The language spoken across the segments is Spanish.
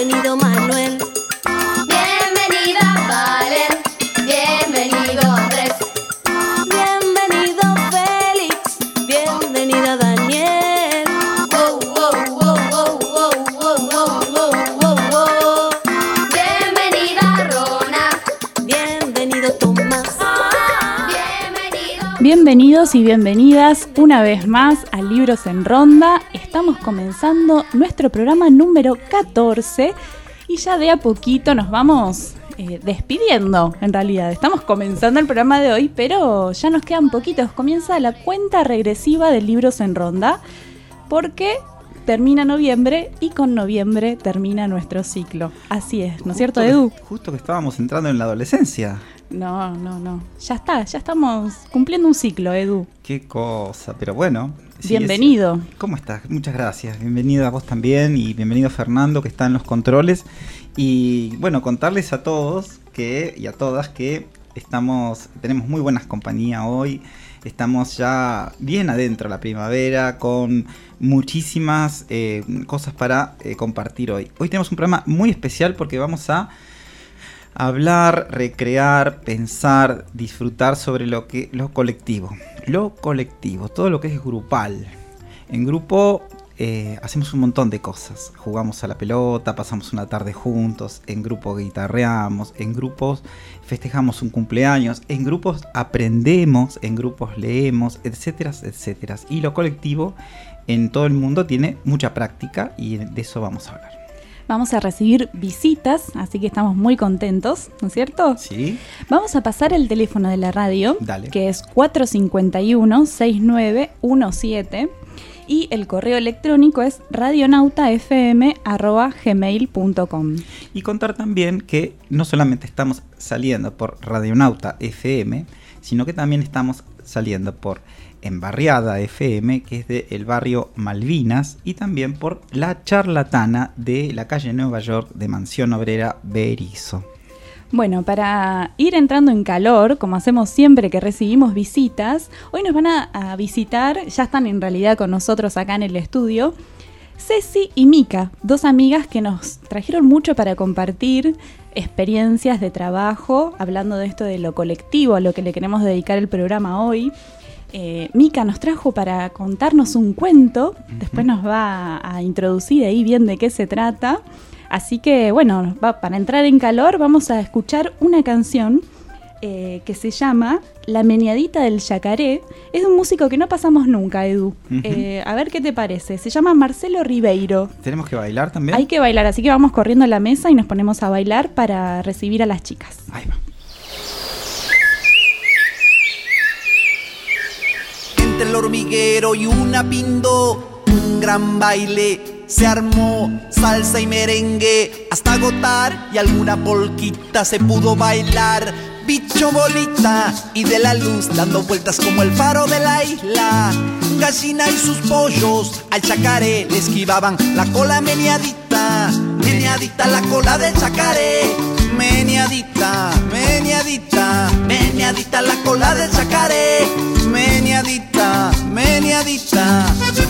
Bienvenido Manuel. Bienvenida Valen. Bienvenido Andrés. Bienvenido Félix. Bienvenida Daniel. Wow, wow, wow, wow, wow, wow, wow, wow, wow, wow. Bienvenida Rona. Bienvenido Tomás. Bienvenidos y bienvenidas una vez más a Libros en Ronda. Estamos comenzando nuestro programa número 14 y ya de a poquito nos vamos despidiendo, en realidad. Estamos comenzando el programa de hoy, pero ya nos quedan poquitos. Comienza la cuenta regresiva de Libros en Ronda porque termina noviembre y con noviembre termina nuestro ciclo. Así es, ¿no es cierto, Edu? Justo que estábamos entrando en la adolescencia. No. Ya estamos cumpliendo un ciclo, Edu. Qué cosa, pero bueno. Sí, Bienvenido. ¿Cómo estás? Muchas gracias. Bienvenido a vos también y bienvenido Fernando que está en los controles. Y bueno, contarles a todos y a todas que tenemos muy buenas compañías hoy. Estamos ya bien adentro de la primavera con muchísimas cosas para compartir hoy. Hoy tenemos un programa muy especial porque vamos a hablar, recrear, pensar, disfrutar sobre lo colectivo. Lo colectivo, todo lo que es grupal. En grupo hacemos un montón de cosas. Jugamos a la pelota, pasamos una tarde juntos, en grupo guitarreamos, en grupos festejamos un cumpleaños, en grupos aprendemos, en grupos leemos, etcétera, etcétera. Y lo colectivo en todo el mundo tiene mucha práctica y de eso vamos a hablar. Vamos a recibir visitas, así que estamos muy contentos, ¿no es cierto? Sí. Vamos a pasar el teléfono de la radio, Dale. Que es 451-6917, y el correo electrónico es radionautafm@gmail.com. Y contar también que no solamente estamos saliendo por Radionauta FM, sino que también estamos saliendo por Embarriada FM, que es del barrio Malvinas, y también por La Charlatana de la calle Nueva York de Mansión Obrera Berizo. Bueno, para ir entrando en calor, como hacemos siempre que recibimos visitas, hoy nos van a visitar, ya están en realidad con nosotros acá en el estudio, Ceci y Mica, dos amigas que nos trajeron mucho para compartir experiencias de trabajo, hablando de esto de lo colectivo, a lo que le queremos dedicar el programa hoy. Mica nos trajo para contarnos un cuento, después nos va a introducir ahí bien de qué se trata, así que bueno, para entrar en calor vamos a escuchar una canción que se llama La Meneadita del Yacaré. Es de un músico que no pasamos nunca, Edu. A ver qué te parece, se llama Marcelo Ribeiro. ¿Tenemos que bailar también? Hay que bailar, así que vamos corriendo a la mesa y nos ponemos a bailar para recibir a las chicas. Ahí va. El hormiguero y una pindó, un gran baile se armó, salsa y merengue hasta agotar y alguna polquita se pudo bailar. Bicho bolita y de la luz dando vueltas como el faro de la isla. Gallina y sus pollos al chacaré le esquivaban la cola meneadita, meneadita la cola del chacaré. Meneadita, meneadita, meneadita la cola del chacaré. Meneadita, meneadita.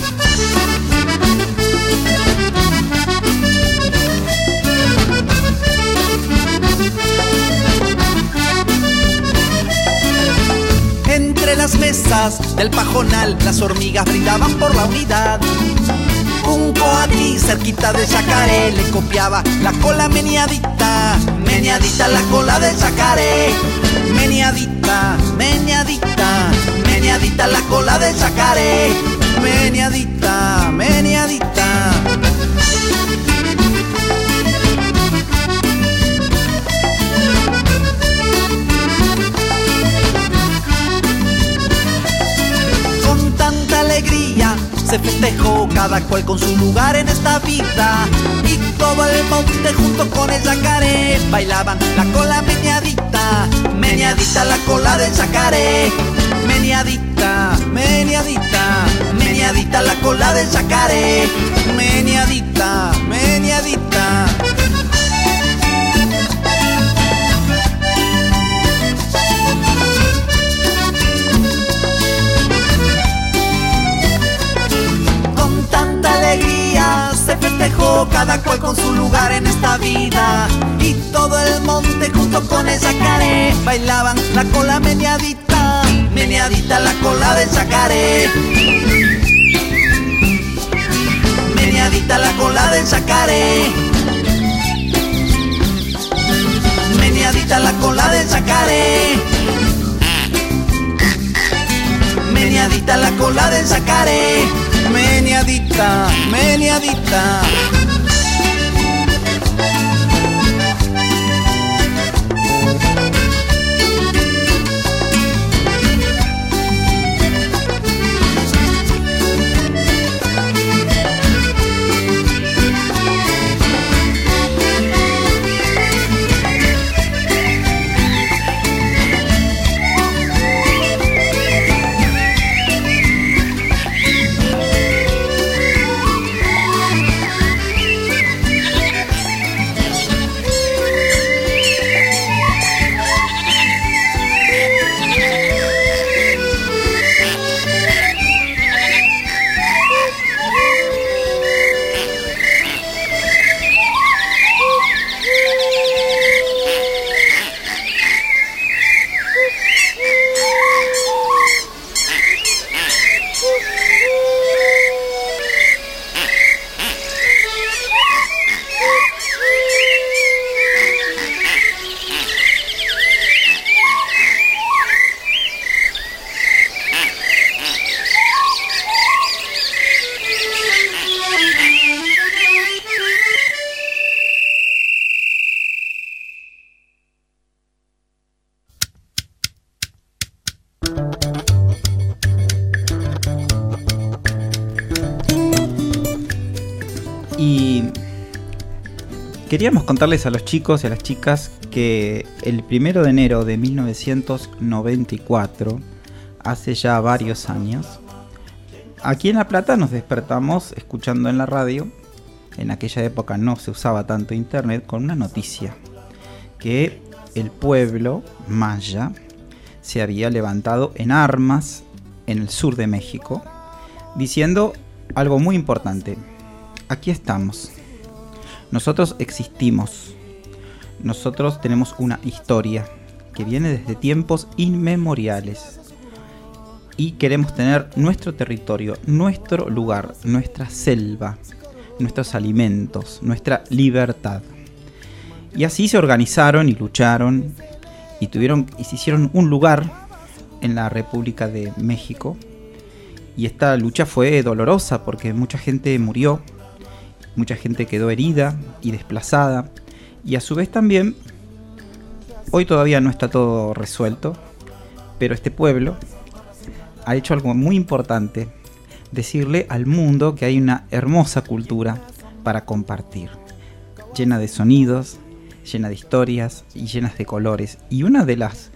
Entre las mesas del pajonal las hormigas brindaban por la unidad. Un coatí cerquita del yacaré le copiaba la cola meneadita, meneadita la cola del yacaré. Meneadita, meneadita, meneadita la cola del yacaré. Meneadita, meneadita. Con tanta alegría se festejó cada cual con su lugar en esta vida. Y todo el monte junto con el yacaré bailaban la cola meneadita, meneadita la cola del yacaré. Meneadita, meneadita, meneadita la cola del yacaré. Meneadita, meneadita. cada cual con su lugar en esta vida. Y todo el monte junto con el yacaré bailaban la cola meneadita, meneadita la cola del yacaré. Meneadita la cola del yacaré. Meneadita la cola del yacaré. Meneadita la cola del yacaré. Meneadita, meneadita. Y queríamos contarles a los chicos y a las chicas que el 1 de enero de 1994, hace ya varios años, aquí en La Plata nos despertamos escuchando en la radio, en aquella época no se usaba tanto internet, con una noticia, que el pueblo maya se había levantado en armas en el sur de México, diciendo algo muy importante: aquí estamos, nosotros existimos, nosotros tenemos una historia que viene desde tiempos inmemoriales y queremos tener nuestro territorio, nuestro lugar, nuestra selva, nuestros alimentos, nuestra libertad. Y así se organizaron y lucharon y se hicieron un lugar en la República de México. Y esta lucha fue dolorosa porque mucha gente murió, mucha gente quedó herida y desplazada. Y a su vez también, hoy todavía no está todo resuelto, pero este pueblo ha hecho algo muy importante: decirle al mundo que hay una hermosa cultura para compartir, llena de sonidos, llena de historias y llenas de colores. Y una de las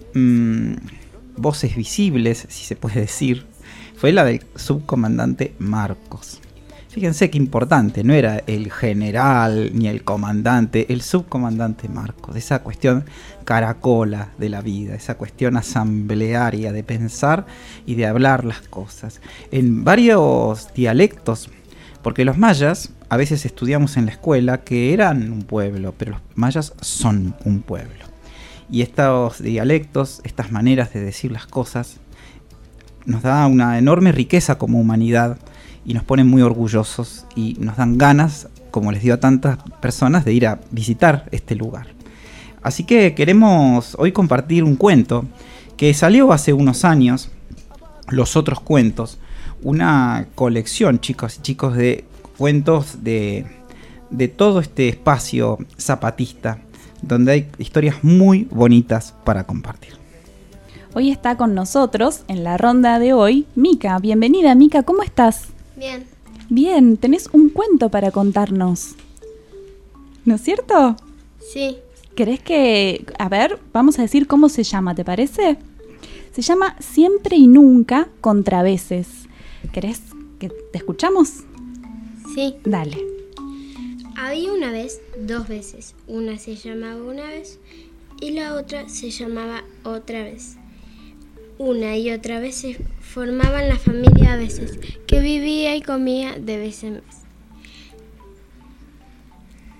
voces visibles, si se puede decir, fue la del subcomandante Marcos. Fíjense qué importante, no era el general ni el comandante, el subcomandante Marcos. Esa cuestión caracola de la vida, esa cuestión asamblearia de pensar y de hablar las cosas en varios dialectos, porque los mayas a veces estudiamos en la escuela que eran un pueblo, pero los mayas son un pueblo. Y estos dialectos, estas maneras de decir las cosas, nos da una enorme riqueza como humanidad y nos ponen muy orgullosos y nos dan ganas, como les dio a tantas personas, de ir a visitar este lugar. Así que queremos hoy compartir un cuento que salió hace unos años, Los Otros Cuentos, una colección, chicos y chicos, de cuentos de todo este espacio zapatista, donde hay historias muy bonitas para compartir. Hoy está con nosotros, en la ronda de hoy, Mica. Bienvenida, Mica, ¿cómo estás? Bien. Bien, tenés un cuento para contarnos, ¿no es cierto? Sí. ¿Querés que...? A ver, vamos a decir cómo se llama, ¿te parece? Se llama Siempre y Nunca contra Veces. ¿Querés que te escuchamos? Sí. Dale. Había una vez, dos veces. Una se llamaba una vez y la otra se llamaba otra vez. Una y otra vez se formaban la familia a veces, que vivía y comía de vez en vez.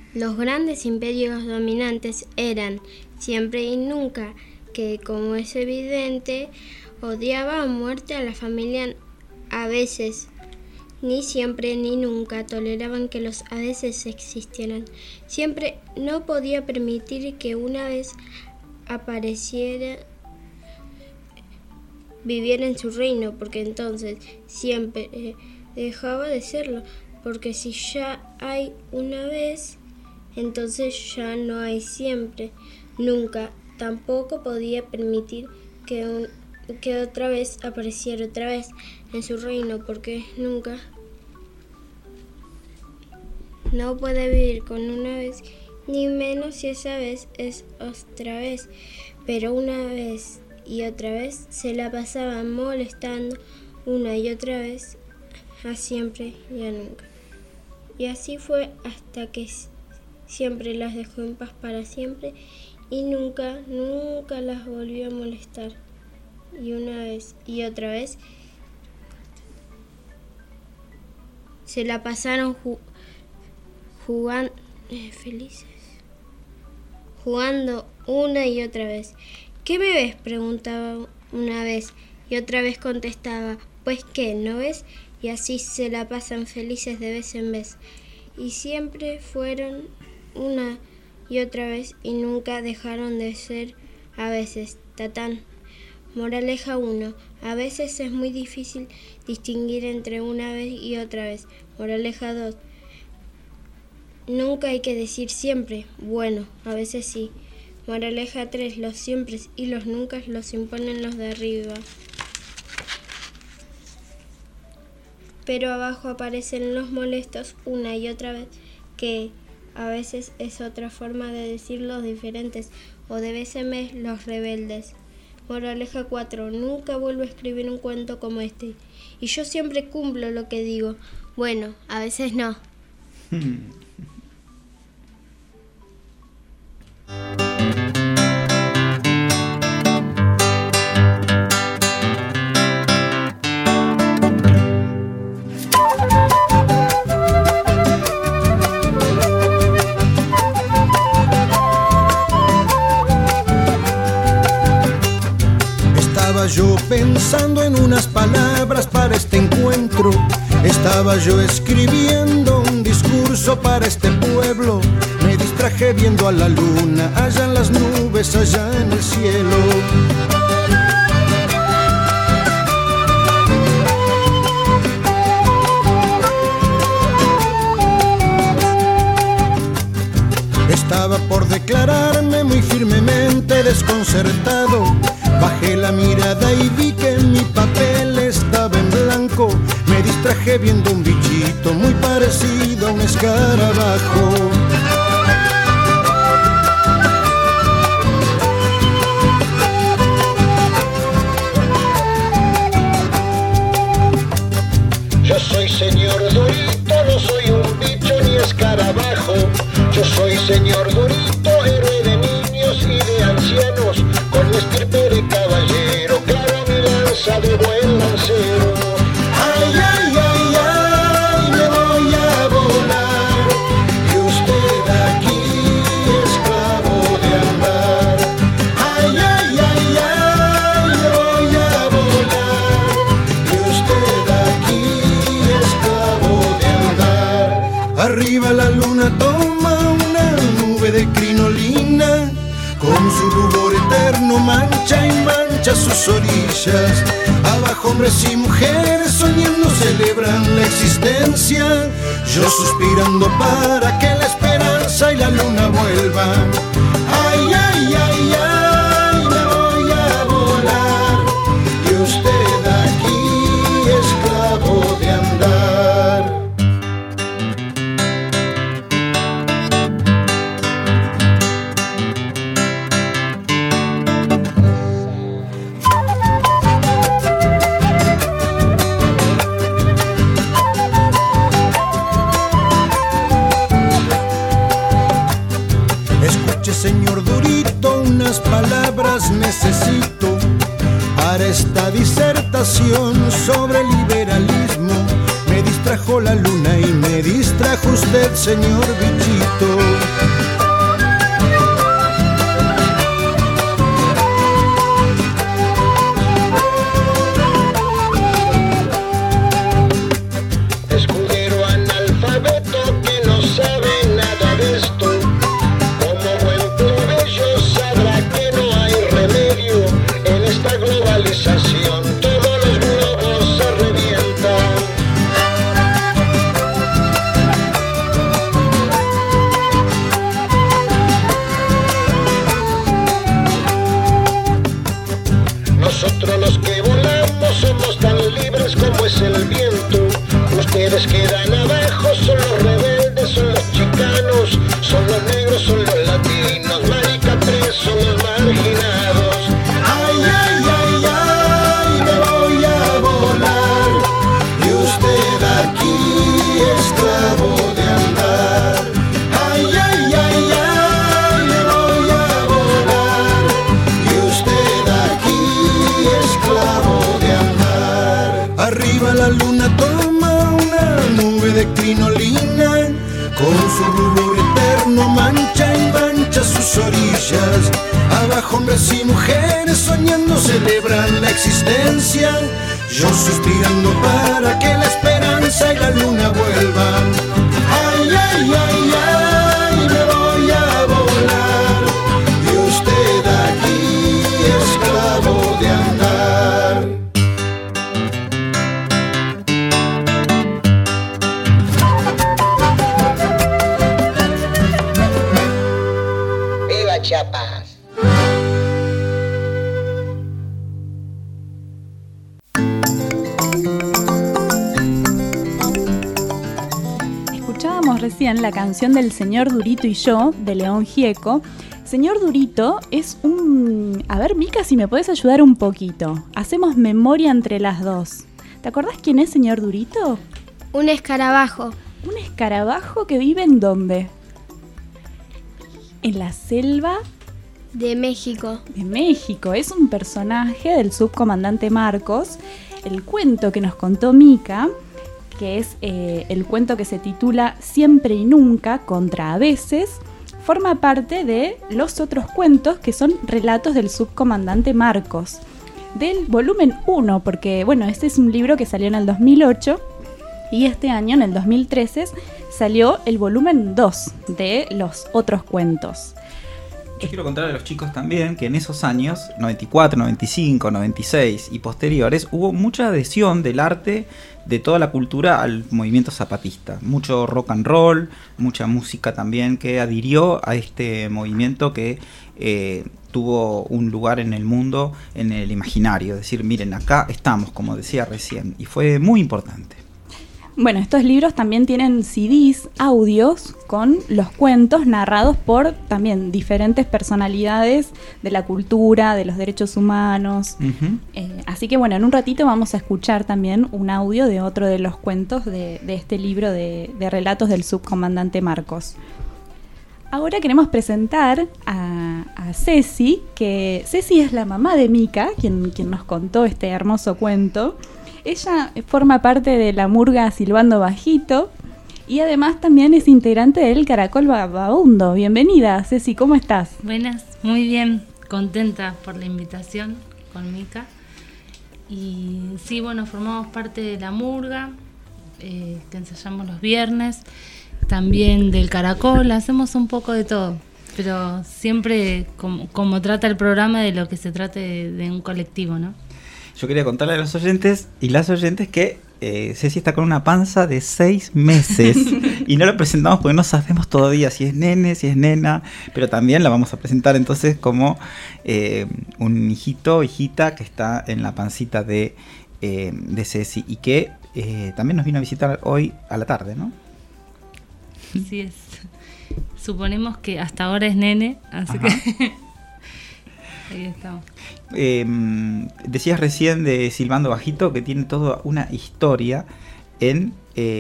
Los grandes imperios dominantes eran siempre y nunca, que como es evidente, odiaba a muerte a la familia a veces. Ni siempre ni nunca toleraban que los adeses existieran. Siempre no podía permitir que una vez apareciera viviera en su reino, porque entonces siempre dejaba de serlo, porque si ya hay una vez, entonces ya no hay siempre, nunca. Tampoco podía permitir que otra vez apareciera otra vez en su reino, porque nunca. No puede vivir con una vez, ni menos si esa vez es otra vez. Pero una vez y otra vez se la pasaba molestando una y otra vez, a siempre y a nunca. Y así fue hasta que siempre las dejó en paz para siempre y nunca las volvió a molestar. Y una vez y otra vez se la pasaron jugando felices, jugando una y otra vez. ¿Qué me ves?, preguntaba una vez y otra vez contestaba, pues qué, ¿no ves? Y así se la pasan felices de vez en vez. Y siempre fueron una y otra vez y nunca dejaron de ser a veces. Tatán. Moraleja 1. A veces es muy difícil distinguir entre una vez y otra vez. Moraleja 2. Nunca hay que decir siempre. Bueno, a veces sí. Moraleja 3. Los siempre y los nunca los imponen los de arriba. Pero abajo aparecen los molestos una y otra vez, que a veces es otra forma de decir los diferentes, o de vez en vez los rebeldes. Moraleja 4. Nunca vuelvo a escribir un cuento como este. Y yo siempre cumplo lo que digo. Bueno, a veces no. Yo pensando en unas palabras para este encuentro, estaba yo escribiendo un discurso para este pueblo, me distraje viendo a la luna, allá en las nubes, allá en el cielo. Estaba por declararme muy firmemente desconcertado. Bajé la mirada y vi que mi papel estaba en blanco. Me distraje viendo un bichito muy parecido a un escarabajo. Yo soy señor Dorito, no soy un bicho ni escarabajo. Yo soy señor Dorito, héroe de niños y de ancianos, con mi estirpe de caballero, claro mi lanza de buen lancero. Ay, ay, ay, ay, me voy a volar, y usted aquí esclavo de andar. Ay, ay, ay, ay, me voy a volar, y usted aquí esclavo de andar. Arriba la luna toma una nube de crinolina, con su rubor eterno mancha y mancha sus orillas. Abajo hombres y mujeres soñando celebran la existencia, yo suspirando para que la esperanza y la luna vuelvan. Ay, ay, ay, ay, me voy a volar, y usted aquí esclavo de andar. Señor Dorito, unas palabras necesito para esta disertación sobre liberalismo. Me distrajo la luna y me distrajo usted, señor bichito. grandes quedan abajo, son los rebeldes, son los chicanos, son los negros, son los latinos, marica presos, los marginados. Ay, ay, ay, ay, me voy a volar, y usted aquí esclavo de andar. Ay, ay, ay, ay, me voy a volar, y usted aquí esclavo de andar. Arriba la luna toma una nube de crinolina, con su rubor eterno mancha y mancha sus orillas. Abajo hombres y mujeres soñando celebran la existencia, yo suspirando para que la esperanza y la luna vuelvan. Ay, ay, ay, ay, me voy a volar, y usted aquí esclavo de andar. ¡Viva Chiapas! Escuchábamos recién la canción del Señor Durito y yo, de León Gieco. Señor Durito es un... A ver, Mica, si me podés ayudar un poquito. Hacemos memoria entre las dos. ¿Te acordás quién es Señor Durito? Un escarabajo. Un escarabajo que vive ¿en dónde? En la selva De México. de México. Es un personaje del subcomandante Marcos. El cuento que nos contó Mica, que es el cuento que se titula Siempre y Nunca contra a veces, forma parte de los otros cuentos que son relatos del subcomandante Marcos, del volumen 1, porque bueno, este es un libro que salió en el 2008 y este año, en el 2013, salió el volumen 2 de los otros cuentos. Yo quiero contarle a los chicos también que en esos años, 94, 95, 96 y posteriores, hubo mucha adhesión del arte, de toda la cultura al movimiento zapatista. Mucho rock and roll, mucha música también que adhirió a este movimiento que tuvo un lugar en el mundo, en el imaginario. Es decir, miren, acá estamos, como decía recién, y fue muy importante. Bueno, estos libros también tienen CDs, audios, con los cuentos narrados por también diferentes personalidades de la cultura, de los derechos humanos. Uh-huh. Así que bueno, en un ratito vamos a escuchar también un audio de otro de los cuentos de este libro de relatos del subcomandante Marcos. Ahora queremos presentar a Ceci, que Ceci es la mamá de Mica, quien nos contó este hermoso cuento. Ella forma parte de la murga Silbando Bajito y además también es integrante del Caracol Vagabundo. Bienvenida, Ceci, ¿cómo estás? Buenas, muy bien, contenta por la invitación con Mica. Y sí, bueno, formamos parte de la murga, que ensayamos los viernes, también del Caracol, hacemos un poco de todo, pero siempre como trata el programa de lo que se trate de un colectivo, ¿no? Yo quería contarle a los oyentes y las oyentes que Ceci está con una panza de 6 meses y no lo presentamos porque no sabemos todavía si es nene, si es nena, pero también la vamos a presentar entonces como un hijito, hijita que está en la pancita de Ceci y que también nos vino a visitar hoy a la tarde, ¿no? Así es. Suponemos que hasta ahora es nene, así Ajá. que ahí estamos. Decías recién de Silbando Bajito que tiene toda una historia en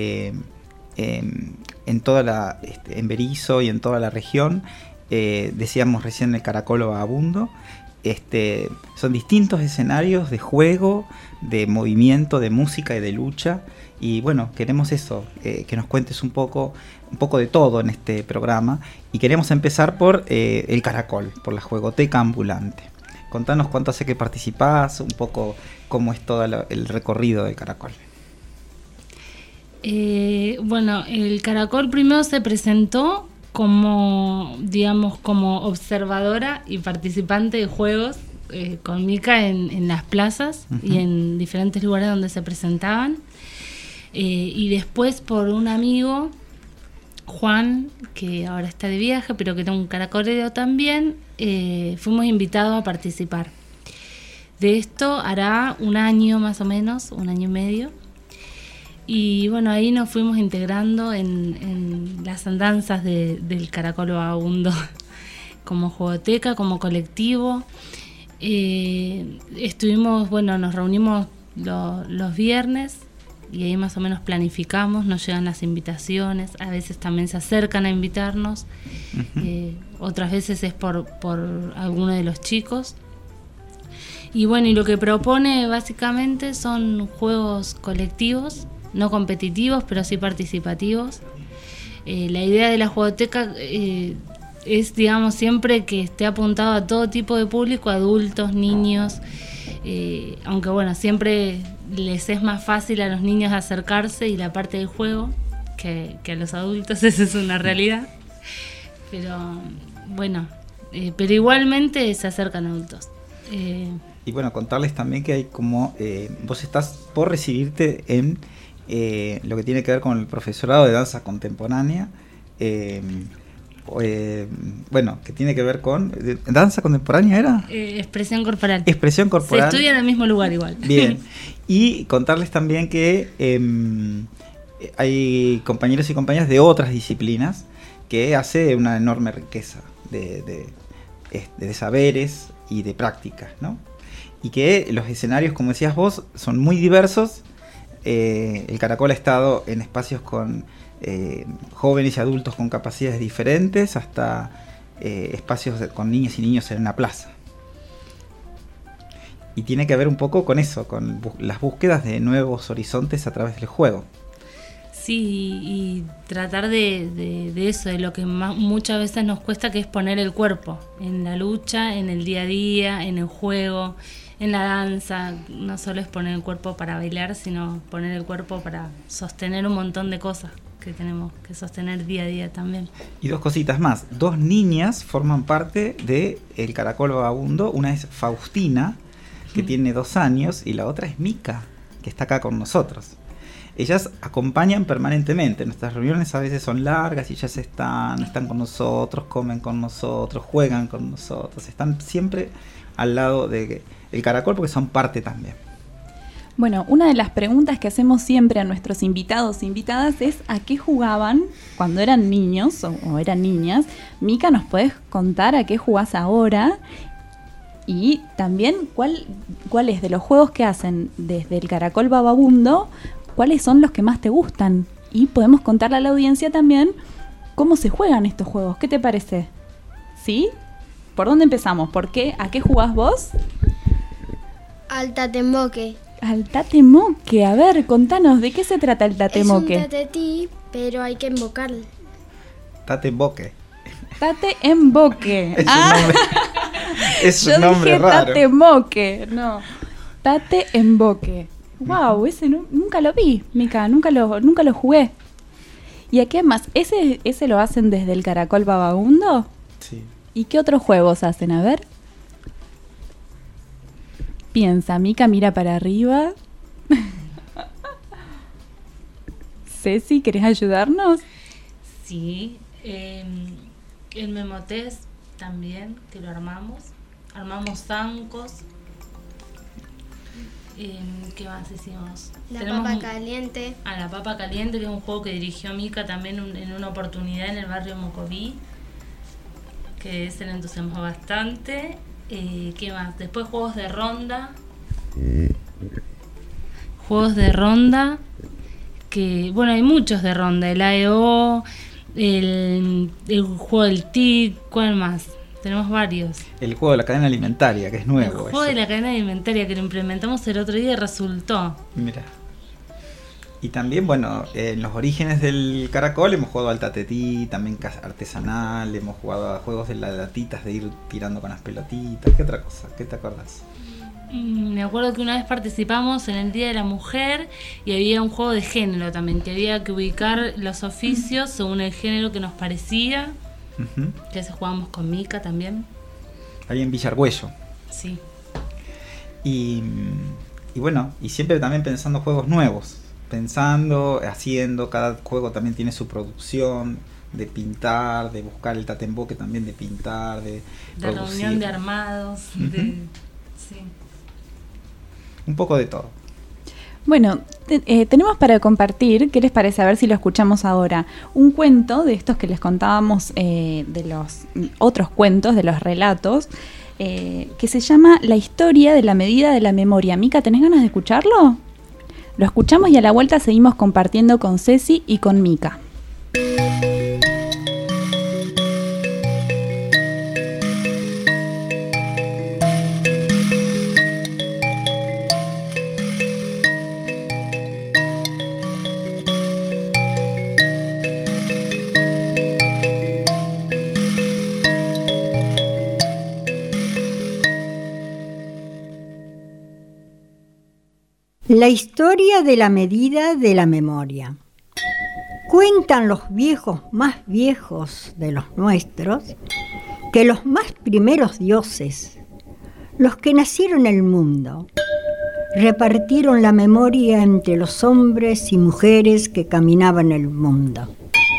toda la en Berizo y en toda la región. Decíamos recién el Caracol Vagabundo. Son distintos escenarios de juego, de movimiento, de música y de lucha. Y bueno, queremos eso, que nos cuentes un poco de todo en este programa. Y queremos empezar por el Caracol, por la juegoteca ambulante. Contanos cuánto hace que participás, un poco cómo es todo el recorrido del Caracol. Bueno, el Caracol primero se presentó como observadora y participante de juegos con Mica en las plazas. Uh-huh. Y en diferentes lugares donde se presentaban. Y después por un amigo, Juan, que ahora está de viaje, pero que era un caracolero también, fuimos invitados a participar. De esto hará un año más o menos, un año y medio. Y bueno, ahí nos fuimos integrando en las andanzas del Caracol Vagabundo, como jugoteca, como colectivo. Nos reunimos los viernes y ahí más o menos planificamos, nos llegan las invitaciones, a veces también se acercan a invitarnos, otras veces es por alguno de los chicos. Y bueno, y lo que propone básicamente son juegos colectivos, no competitivos, pero sí participativos. La idea de la jugoteca es, digamos, siempre que esté apuntado a todo tipo de público, adultos, niños, aunque bueno, siempre les es más fácil a los niños acercarse y la parte del juego que a los adultos, esa es una realidad. Pero bueno, pero igualmente se acercan adultos. Y bueno, contarles también que hay como, vos estás por recibirte en lo que tiene que ver con el profesorado de danza contemporánea, bueno, que tiene que ver con danza contemporánea, ¿era? Expresión corporal. Expresión corporal. Se estudia en el mismo lugar igual. Bien. Y contarles también que hay compañeros y compañeras de otras disciplinas que hace una enorme riqueza de saberes y de prácticas, ¿no? Y que los escenarios, como decías vos, son muy diversos. El Caracol ha estado en espacios con jóvenes y adultos con capacidades diferentes, hasta espacios con niñas y niños en una plaza. Y tiene que ver un poco con eso, con las búsquedas de nuevos horizontes a través del juego. Sí, y tratar de eso, de lo que muchas veces nos cuesta, que es poner el cuerpo en la lucha, en el día a día, en el juego, en la danza. No solo es poner el cuerpo para bailar, sino poner el cuerpo para sostener un montón de cosas que tenemos que sostener día a día también. Y dos cositas más. 2 niñas forman parte de El Caracol Vagabundo. Una es Faustina, que tiene 2 años, y la otra es Mica, que está acá con nosotros. Ellas acompañan permanentemente. Nuestras reuniones a veces son largas y ellas están con nosotros, comen con nosotros, juegan con nosotros. Están siempre al lado del Caracol porque son parte también. Bueno, una de las preguntas que hacemos siempre a nuestros invitados e invitadas es ¿a qué jugaban cuando eran niños o eran niñas? Mica, ¿nos podés contar a qué jugás ahora? Y también cuáles de los juegos que hacen desde el Caracol Vagabundo, cuáles son los que más te gustan. Y podemos contarle a la audiencia también cómo se juegan estos juegos. ¿Qué te parece? ¿Sí? ¿Por dónde empezamos? ¿Por qué? ¿A qué jugás vos? Al tatemoque. Al tatemoque. A ver, contanos, ¿de qué se trata el tatemoque? Es un tatetí, pero hay que invocarlo. Tatemoque. Tate en boque. Es un nombre dije raro. Tatemoque, no. Tate en boque. Wow, ese nunca lo vi, Mica, nunca lo jugué. ¿Y a qué más? ¿Ese lo hacen desde el Caracol Vagabundo? Sí. ¿Y qué otros juegos hacen? A ver. Piensa, Mica mira para arriba. Ceci, ¿querés ayudarnos? Sí, el Memotés también, que lo armamos zancos. ¿Qué más hicimos? Papa caliente. La papa caliente, que es un juego que dirigió Mica también en una oportunidad en el barrio Mocoví, que se le entusiasmó bastante. ¿Qué más? Después juegos de ronda, que bueno, hay muchos de ronda, el AEO, el juego del TIC, ¿cuál más? Tenemos varios. El juego de la cadena alimentaria, que es nuevo. El juego de la cadena alimentaria, que lo implementamos el otro día y resultó. Mira. Y también, bueno, en los orígenes del Caracol hemos jugado al tatetí, también artesanal, hemos jugado a juegos de las latitas, de ir tirando con las pelotitas. ¿Qué otra cosa? ¿Qué te acordás? Me acuerdo que una vez participamos en el Día de la Mujer y había un juego de género también, que había que ubicar los oficios según el género que nos parecía. Que se jugábamos con Mica también. Ahí en Villargüello. Sí. Y bueno, y siempre también pensando juegos nuevos. Haciendo, cada juego también tiene su producción, de pintar, de buscar el tatemboque también, de pintar, de producir. Reunión de armados, sí. Un poco de todo. Bueno, tenemos para compartir, ¿qué les parece? A ver si lo escuchamos ahora. Un cuento de estos que les contábamos, de los otros cuentos, de los relatos, que se llama La historia de la medida de la memoria. Mica, ¿tenés ganas de escucharlo? Lo escuchamos y a la vuelta seguimos compartiendo con Ceci y con Mica. La historia de la medida de la memoria. Cuentan los viejos más viejos de los nuestros que los más primeros dioses, los que nacieron en el mundo, repartieron la memoria entre los hombres y mujeres que caminaban el mundo.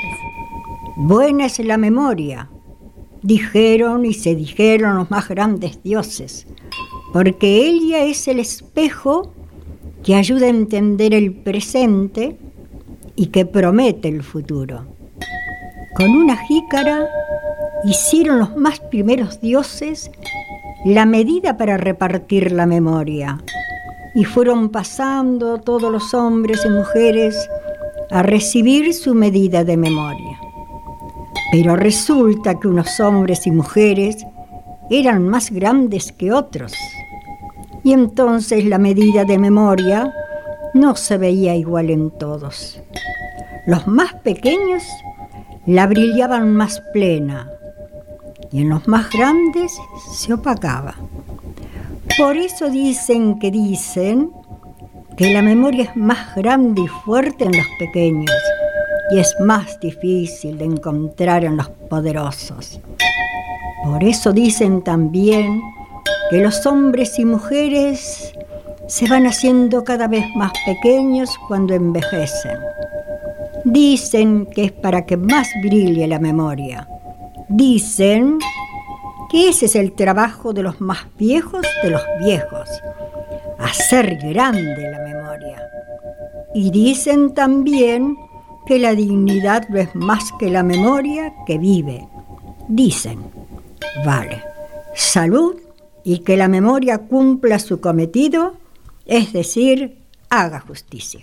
Buena es la memoria, dijeron y se dijeron los más grandes dioses, porque ella es el espejo que ayuda a entender el presente y que promete el futuro. Con una jícara hicieron los más primeros dioses la medida para repartir la memoria, y fueron pasando todos los hombres y mujeres a recibir su medida de memoria. Pero resulta que unos hombres y mujeres eran más grandes que otros, y entonces la medida de memoria no se veía igual en todos. Los más pequeños la brillaban más plena, y en los más grandes se opacaba. Por eso dicen que la memoria es más grande y fuerte en los pequeños, y es más difícil de encontrar en los poderosos. Por eso dicen también que los hombres y mujeres se van haciendo cada vez más pequeños cuando envejecen. Dicen que es para que más brille la memoria. Dicen que ese es el trabajo de los más viejos de los viejos, hacer grande la memoria. Y dicen también que la dignidad no es más que la memoria que vive. Dicen, vale, salud y que la memoria cumpla su cometido, es decir, haga justicia.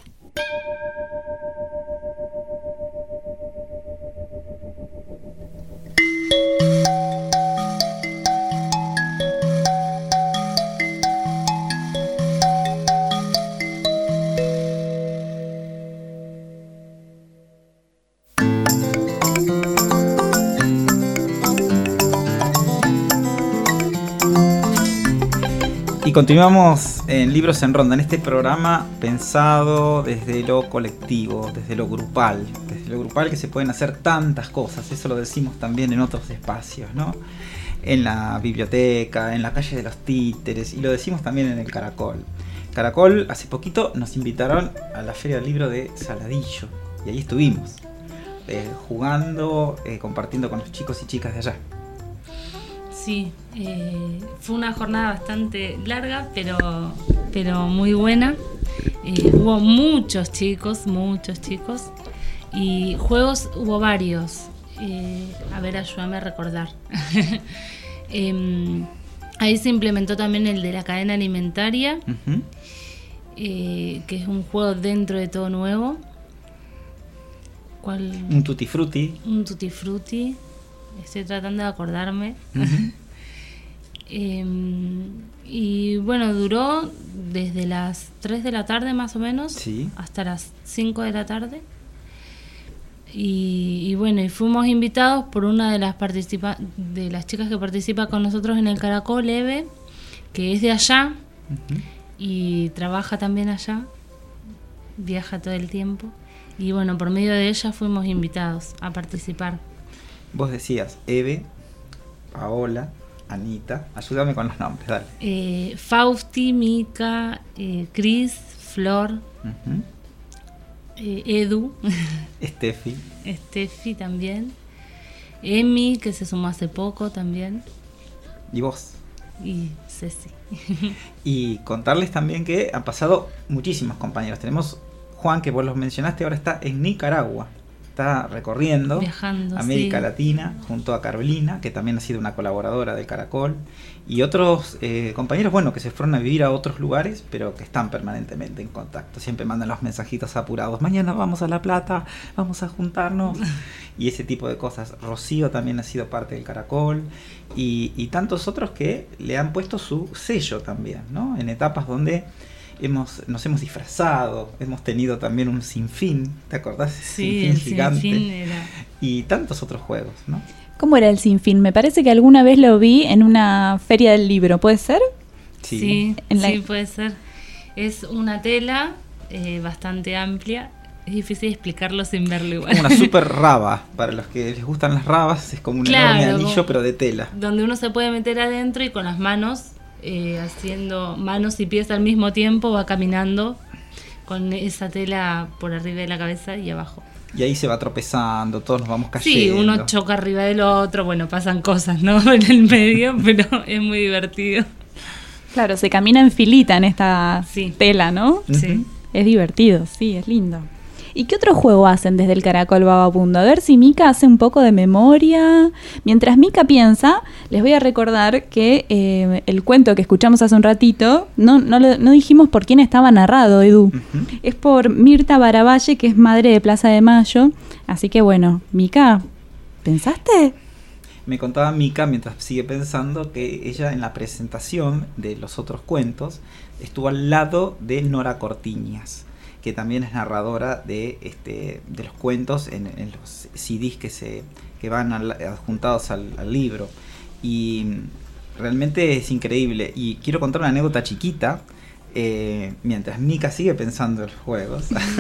Y continuamos en Libros en Ronda, en este programa pensado desde lo colectivo, desde lo grupal que se pueden hacer tantas cosas, eso lo decimos también en otros espacios, ¿no? En la biblioteca, en la calle de los Títeres, y lo decimos también en el Caracol. Caracol, hace poquito nos invitaron a la Feria del Libro de Saladillo, y ahí estuvimos, jugando, compartiendo con los chicos y chicas de allá. Sí, fue una jornada bastante larga, pero muy buena. Hubo muchos chicos, y juegos hubo varios. A ver, ayúdame a recordar. Ahí se implementó también el de la cadena alimentaria, uh-huh. Que es un juego dentro de todo nuevo. ¿Cuál? Un tutti frutti. Estoy tratando de acordarme. Uh-huh. Y bueno, duró desde las 3 de la tarde más o menos, sí, hasta las 5 de la tarde. Y bueno, y fuimos invitados por una de las de las chicas que participa con nosotros en el Caracol, Eve, que es de allá, uh-huh. Y trabaja también allá, viaja todo el tiempo. Y bueno, por medio de ella fuimos invitados a participar. Vos decías Eve, Paola, Anita, ayúdame con los nombres, dale. Fausti, Mica, Cris, Flor, uh-huh. Edu, Estefi también, Emi, que se sumó hace poco también. ¿Y vos? y Ceci. Y contarles también que han pasado muchísimos compañeros. Tenemos Juan, que vos los mencionaste, ahora está en Nicaragua. Está recorriendo Viajando, América sí. Latina junto a Carolina, que también ha sido una colaboradora del Caracol, y otros compañeros, bueno, que se fueron a vivir a otros lugares, pero que están permanentemente en contacto. Siempre mandan los mensajitos apurados: mañana vamos a La Plata, vamos a juntarnos, y ese tipo de cosas. Rocío también ha sido parte del Caracol, y tantos otros que le han puesto su sello también, ¿no? En etapas donde nos hemos disfrazado, hemos tenido también un sinfín, ¿te acordás? Sí, el gigante. sinfín era... Y tantos otros juegos, ¿no? ¿Cómo era el sinfín? Me parece que alguna vez lo vi en una feria del libro, ¿puede ser? Sí, En la- sí, puede ser. Es una tela bastante amplia. Es difícil explicarlo sin verlo igual. Como una super raba, para los que les gustan las rabas, es como un Claro, enorme anillo, como- pero de tela. Donde uno se puede meter adentro y con las manos, haciendo manos y pies al mismo tiempo, va caminando con esa tela por arriba de la cabeza y abajo. Y ahí se va tropezando, todos nos vamos cayendo. Sí, uno choca arriba del otro, bueno, pasan cosas, ¿no? En el medio, pero es muy divertido. Claro, se camina en filita en esta Sí. tela, ¿no? Sí. Es divertido, sí, es lindo. ¿Y qué otro juego hacen desde el Caracol Vagabundo? A ver si Mica hace un poco de memoria. Mientras Mica piensa, les voy a recordar que el cuento que escuchamos hace un ratito, no dijimos por quién estaba narrado, Edu. Ujú. Es por Mirta Baravalle, que es madre de Plaza de Mayo. Así que bueno, Mica, ¿pensaste? Me contaba Mica, mientras sigue pensando, que ella en la presentación de los otros cuentos estuvo al lado de Nora Cortiñas, que también es narradora de los cuentos en los CDs que van adjuntados al libro. Y realmente es increíble. Y quiero contar una anécdota chiquita, mientras Mica sigue pensando en los juegos,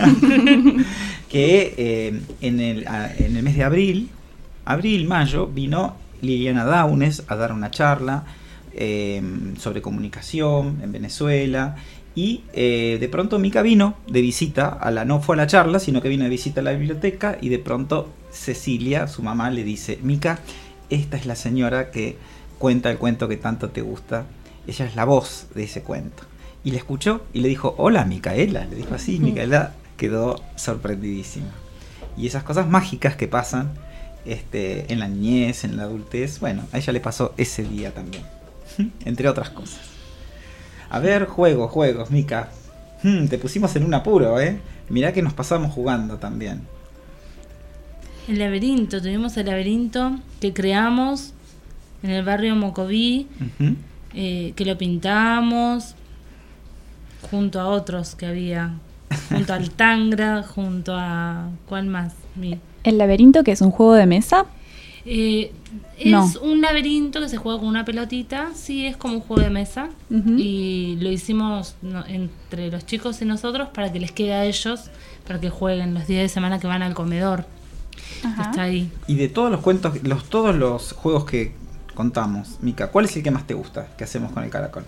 que en el mes de abril-mayo, vino Liliana Daunes a dar una charla sobre comunicación en Venezuela. Y de pronto Mica vino de visita, no fue a la charla, sino que vino de visita a la biblioteca, y de pronto Cecilia, su mamá, le dice: Mica, esta es la señora que cuenta el cuento que tanto te gusta, ella es la voz de ese cuento. Y le escuchó y le dijo: hola, Micaela, le dijo así. Micaela quedó sorprendidísima. Y esas cosas mágicas que pasan en la niñez, en la adultez, bueno, a ella le pasó ese día también, entre otras cosas. A ver, juegos, Mica. Te pusimos en un apuro, ¿eh? Mirá que nos pasamos jugando también. El laberinto, tuvimos el laberinto que creamos en el barrio Mocoví, Ujú. que lo pintamos junto a otros que había, junto al Tangra, junto a... ¿cuál más? ¿El laberinto, que es un juego de mesa? Es No. un laberinto que se juega con una pelotita, sí, es como un juego de mesa. Ujú. Y lo hicimos entre los chicos y nosotros para que les quede a ellos, para que jueguen los días de semana que van al comedor. Ajá. Está ahí. Y de todos los cuentos, todos los juegos que contamos, Mica, ¿cuál es el que más te gusta que hacemos con el Caracol?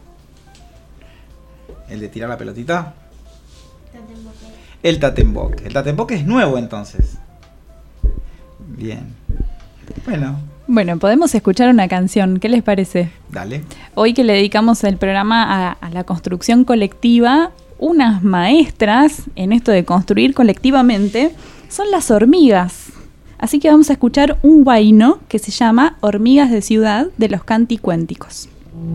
¿El de tirar la pelotita? El Tatemboque. El Tatemboque es nuevo, entonces. Bien. Bueno, podemos escuchar una canción, ¿qué les parece? Dale. Hoy que le dedicamos el programa a la construcción colectiva, unas maestras en esto de construir colectivamente son las hormigas. Así que vamos a escuchar un huayno que se llama Hormigas de Ciudad, de los Canticuénticos.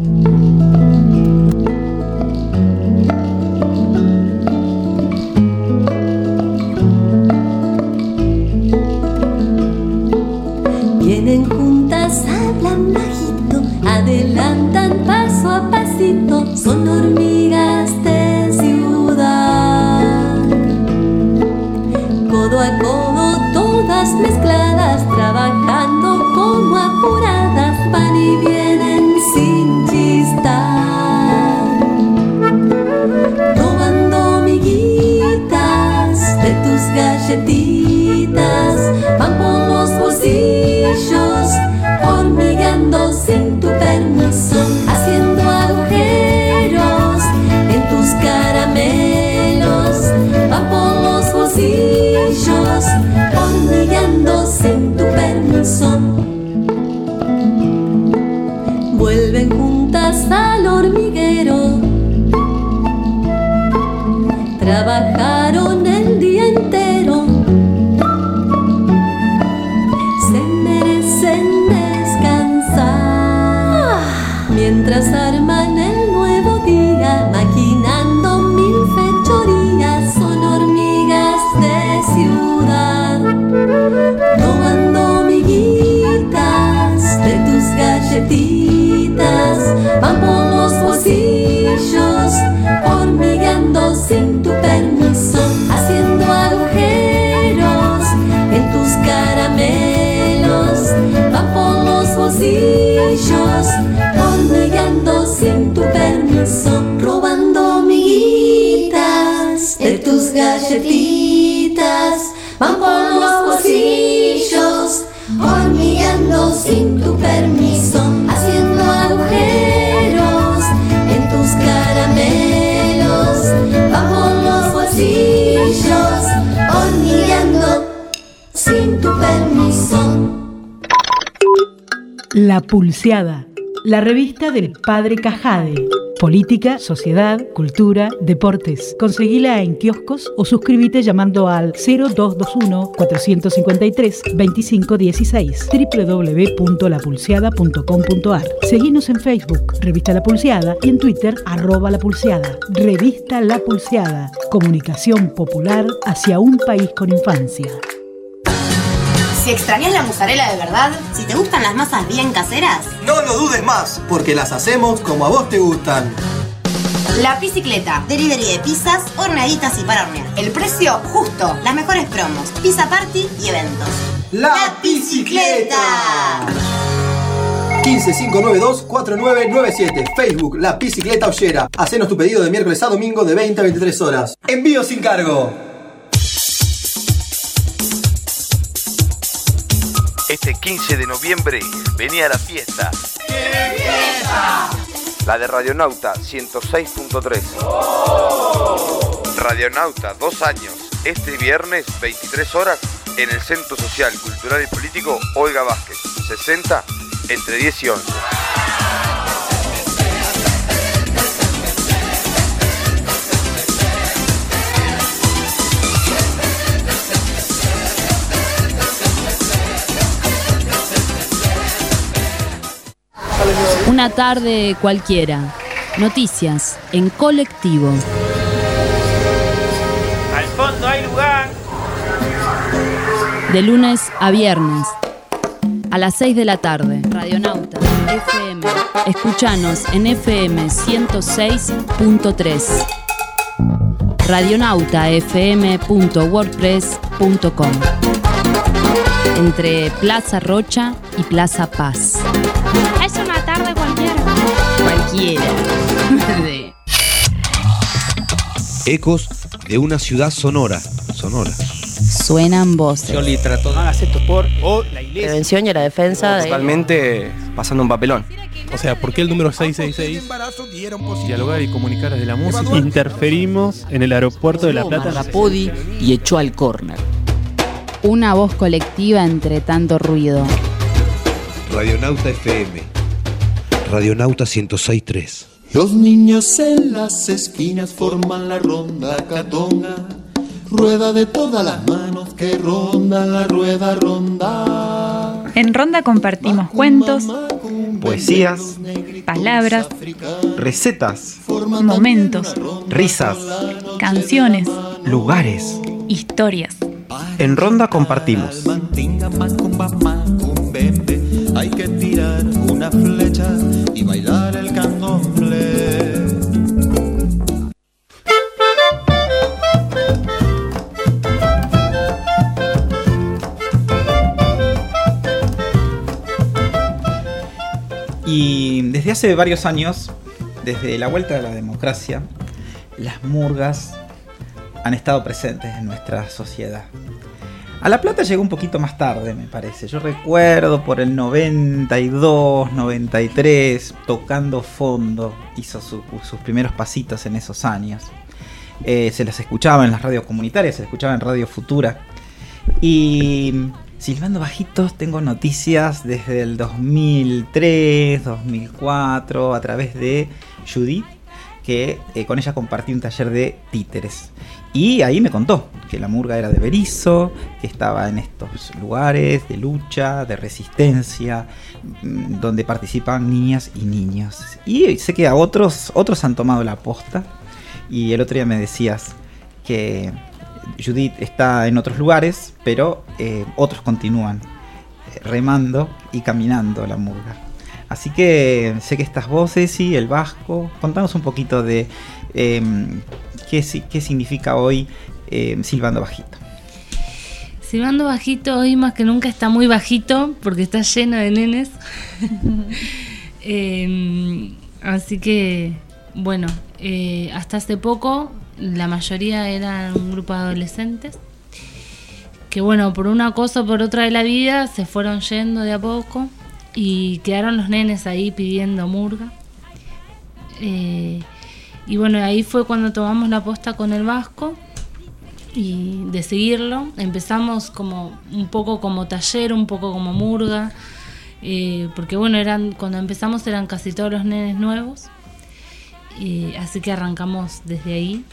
Vienen juntas, hablan bajito, adelantan paso a pasito, son hormigas de ciudad. Codo a codo, todas mezcladas, trabajando como apuradas, van y vienen sin chistar. Robando miguitas de tus galletitas, van por los bolsillos, hormigueando sin tu permiso, haciendo agujeros en tus caramelos, van por los bolsillos, hormigueando sin tu permiso. galletitas van por los bolsillos, hormigueando sin tu permiso, haciendo agujeros en tus caramelos. Van por los bolsillos, hormigueando sin tu permiso, robando miguitas de tus galletitas. Van por los bolsillos, hormigueando sin tu permiso, haciendo agujeros en tus caramelos. Van por los bolsillos, hormigueando sin tu permiso. La Pulseada, la revista del Padre Cajade. Política, sociedad, cultura, deportes. Conseguila en kioscos o suscríbete llamando al 0221-453-2516 www.lapulseada.com.ar. Seguinos en Facebook, Revista La Pulseada, y en Twitter, @lapulseada. Revista La Pulseada. Comunicación popular hacia un país con infancia. Si extrañas la mozzarella de verdad, si te gustan las masas bien caseras, no lo dudes más, porque las hacemos como a vos te gustan. La Piscicleta, delivery de pizzas, horneaditas y para hornear. El precio justo, las mejores promos, pizza party y eventos. ¡La Piscicleta! 15592-4997. Facebook, La Piscicleta Ollera. Hacenos tu pedido de miércoles a domingo de 20 a 23 horas. Envío sin cargo. Este 15 de noviembre venía la fiesta. ¡Qué fiesta! La de Radionauta 106.3. Radionauta, 2 años. Este viernes, 23 horas, en el Centro Social, Cultural y Político Olga Vázquez. 60, entre 10 y 11. Una tarde cualquiera. Noticias en colectivo. Al fondo hay lugar. De lunes a viernes. A las 6 de la tarde. Radionauta FM. Escuchanos en FM 106.3. radionautafm.wordpress.com. Entre Plaza Rocha y Plaza Paz. Es una tarde cualquiera. Cualquiera. Ecos de una ciudad sonora. Suenan voces. No hagas esto por la iglesia. Prevención y la defensa. Totalmente pasando un papelón. O sea, ¿por qué el número 666? Dialogar y comunicar desde la música. Interferimos en el aeropuerto de La Plata. Rapodi y echó al córner. Una voz colectiva entre tanto ruido. Radionauta FM. Radionauta 106.3. Los niños en las esquinas forman la ronda catonga. Rueda de todas las manos que rondan la rueda ronda. En Ronda compartimos cuentos, poesías, palabras, recetas, momentos, risas, canciones, lugares, historias. En Ronda compartimos. Hay que tirar una flecha y bailar el candomblé. Y desde hace varios años, desde la vuelta de la democracia, las murgas han estado presentes en nuestra sociedad. A La Plata llegó un poquito más tarde, me parece. Yo recuerdo por el 92, 93, tocando fondo, hizo sus primeros pasitos en esos años. Se las escuchaba en las radios comunitarias, se las escuchaba en Radio Futura. Y silbando bajitos, tengo noticias desde el 2003, 2004, a través de Judith, que con ella compartí un taller de títeres. Y ahí me contó que la murga era de Berisso, que estaba en estos lugares de lucha, de resistencia, donde participaban niñas y niños. Y sé que a otros han tomado la posta. Y el otro día me decías que Judith está en otros lugares, pero otros continúan remando y caminando la murga. Así que sé que estás vos, Ceci, el vasco. Contanos un poquito de qué significa hoy Silbando Bajito. Silbando Bajito hoy más que nunca está muy bajito porque está lleno de nenes. Así que, bueno, hasta hace poco la mayoría eran un grupo de adolescentes que, bueno, por una cosa o por otra de la vida se fueron yendo de a poco y quedaron los nenes ahí pidiendo murga. Y bueno, ahí fue cuando tomamos la posta con el vasco y de seguirlo. Empezamos como un poco como taller, un poco como murga, porque bueno, cuando empezamos eran casi todos los nenes nuevos, así que arrancamos desde ahí.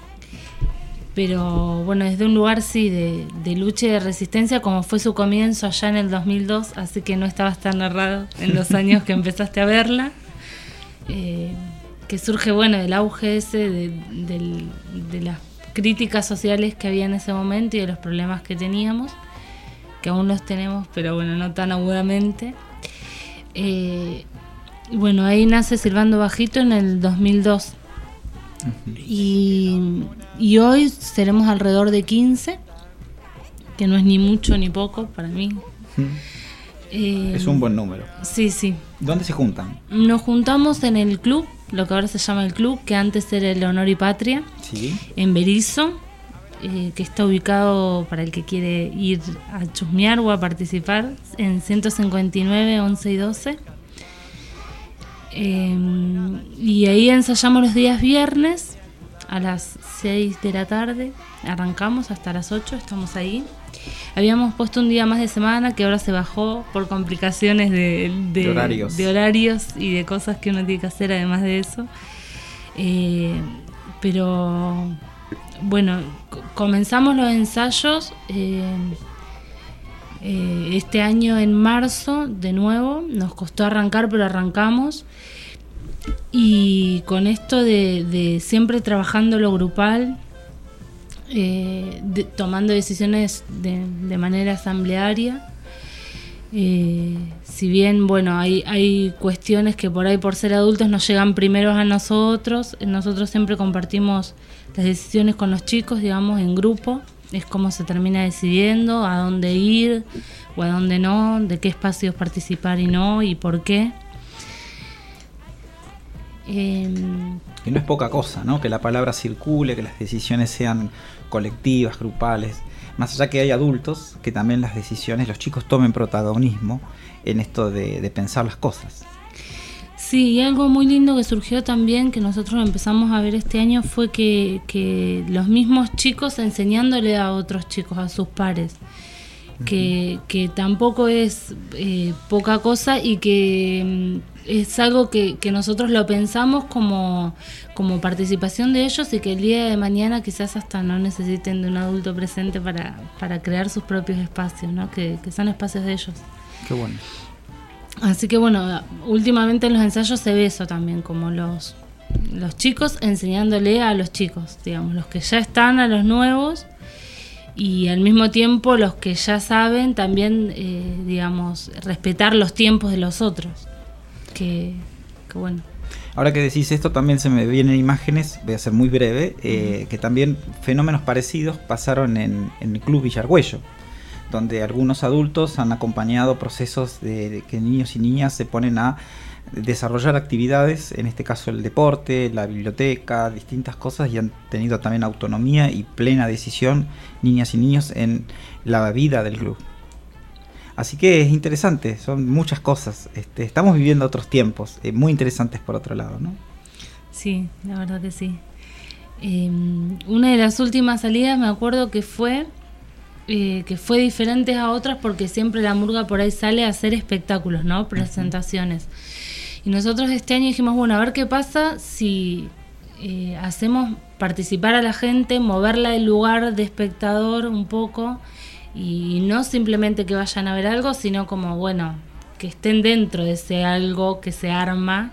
Pero bueno, desde un lugar sí de lucha y de resistencia, como fue su comienzo allá en el 2002, así que no estabas tan errado en los años que empezaste a verla, que surge, bueno, del auge ese de las críticas sociales que había en ese momento y de los problemas que teníamos, que aún los tenemos, pero bueno, no tan agudamente. Y bueno, ahí nace Silbando Bajito en el 2002. Y hoy seremos alrededor de 15, que no es ni mucho ni poco para mí. Es un buen número. Sí, sí. ¿Dónde se juntan? Nos juntamos en el club, lo que ahora se llama el club, que antes era el Honor y Patria, sí, en Berisso, que está ubicado, para el que quiere ir a chusmear o a participar, en 159, 11 y 12. Y ahí ensayamos los días viernes a las 6 de la tarde, arrancamos hasta las 8, estamos ahí. Habíamos puesto un día más de semana que ahora se bajó por complicaciones de horarios y de cosas que uno tiene que hacer además de eso. Pero bueno, comenzamos los ensayos este año en marzo de nuevo. Nos costó arrancar, pero arrancamos. Y con esto de siempre trabajando lo grupal, tomando decisiones de manera asamblearia, si bien bueno, hay cuestiones que por ahí por ser adultos nos llegan primero a nosotros siempre compartimos las decisiones con los chicos, digamos, en grupo. Es como se termina decidiendo a dónde ir o a dónde no, de qué espacios participar y no, y por qué. Y no es poca cosa, ¿no? Que la palabra circule, que las decisiones sean colectivas, grupales. Más allá que hay adultos, que también las decisiones, los chicos tomen protagonismo en esto de pensar las cosas. Sí, y algo muy lindo que surgió también, que nosotros empezamos a ver este año, fue que los mismos chicos enseñándole a otros chicos, a sus pares, que tampoco es poca cosa y que es algo que nosotros lo pensamos como participación de ellos y que el día de mañana quizás hasta no necesiten de un adulto presente para crear sus propios espacios, ¿no? Que son espacios de ellos. Qué bueno. Así que bueno, últimamente en los ensayos se ve eso también, como los chicos enseñándole a los chicos, digamos, los que ya están a los nuevos, y al mismo tiempo los que ya saben también, digamos, respetar los tiempos de los otros. Que bueno. Ahora que decís esto, también se me vienen imágenes, voy a ser muy breve, que también fenómenos parecidos pasaron en el Club Villargüello, donde algunos adultos han acompañado procesos de que niños y niñas se ponen a desarrollar actividades, en este caso el deporte, la biblioteca, distintas cosas, y han tenido también autonomía y plena decisión, niñas y niños, en la vida del club. Así que es interesante, son muchas cosas. Estamos viviendo otros tiempos, muy interesantes por otro lado, ¿no? Sí, la verdad que sí. Una de las últimas salidas me acuerdo que fue diferente a otras, porque siempre la murga por ahí sale a hacer espectáculos, ¿no? Presentaciones. Y nosotros este año dijimos, bueno, a ver qué pasa si hacemos participar a la gente, moverla del lugar de espectador un poco, y no simplemente que vayan a ver algo, sino como, bueno, que estén dentro de ese algo que se arma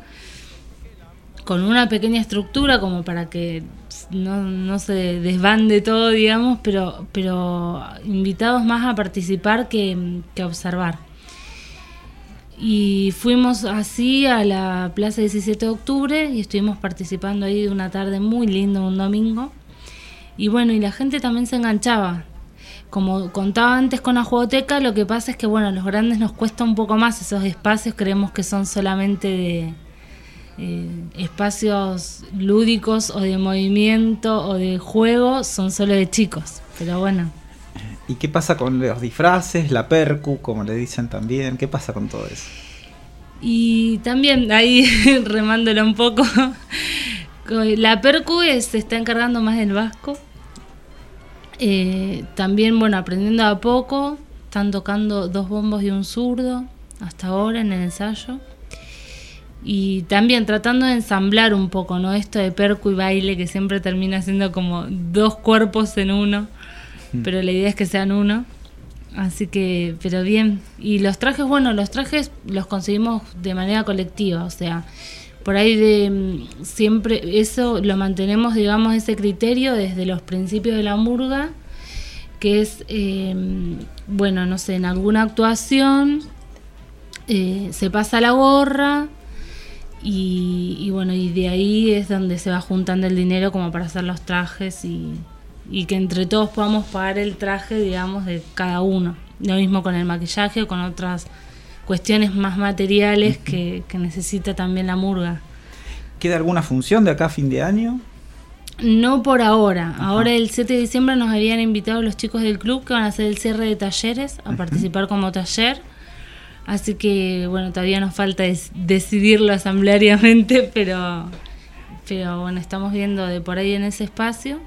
con una pequeña estructura como para que no se desbande todo, digamos, pero invitados más a participar que a observar. Y fuimos así a la Plaza 17 de Octubre y estuvimos participando ahí de una tarde muy linda, un domingo. Y bueno, y la gente también se enganchaba. Como contaba antes con la jugoteca, lo que pasa es que bueno, a los grandes nos cuesta un poco más esos espacios, creemos que son solamente de espacios lúdicos o de movimiento o de juego, son solo de chicos, pero bueno. ¿Y qué pasa con los disfraces, la percu, como le dicen también? ¿Qué pasa con todo eso? Y también ahí remándolo un poco, la percu se está encargando más del vasco. También, bueno, aprendiendo a poco, están tocando 2 bombos y un zurdo hasta ahora en el ensayo. Y también tratando de ensamblar un poco, ¿no? Esto de percu y baile, que siempre termina siendo como 2 cuerpos en uno, pero la idea es que sean uno. Así que, pero bien. Y los trajes, bueno, los conseguimos de manera colectiva, o sea, por ahí siempre eso lo mantenemos, digamos, ese criterio desde los principios de la murga, que es, bueno, no sé, en alguna actuación se pasa la gorra y bueno, y de ahí es donde se va juntando el dinero como para hacer los trajes y que entre todos podamos pagar el traje, digamos, de cada uno. Lo mismo con el maquillaje o con otras cuestiones más materiales que necesita también la murga. ¿Queda alguna función de acá a fin de año? No por ahora. Ajá. Ahora el 7 de diciembre nos habían invitado los chicos del club que van a hacer el cierre de talleres, a participar como taller. Así que, bueno, todavía nos falta decidirlo asambleariamente, pero bueno, estamos viendo de por ahí en ese espacio,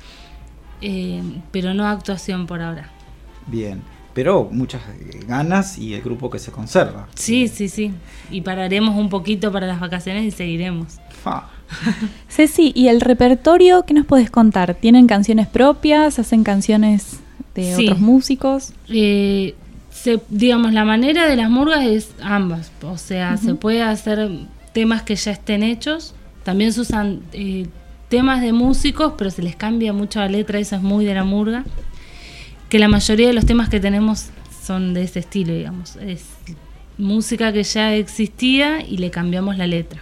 pero no actuación por ahora. Bien, pero muchas ganas y el grupo que se conserva. Sí. Y pararemos un poquito para las vacaciones y seguiremos. Ceci, ¿y el repertorio qué nos podés contar? ¿Tienen canciones propias? ¿Hacen canciones de otros músicos? Digamos, la manera de las murgas es ambas. O sea, se puede hacer temas que ya estén hechos. También se usan temas de músicos, pero se les cambia mucho la letra. Eso es muy de la murga. Que la mayoría de los temas que tenemos son de ese estilo, digamos. Es música que ya existía y le cambiamos la letra.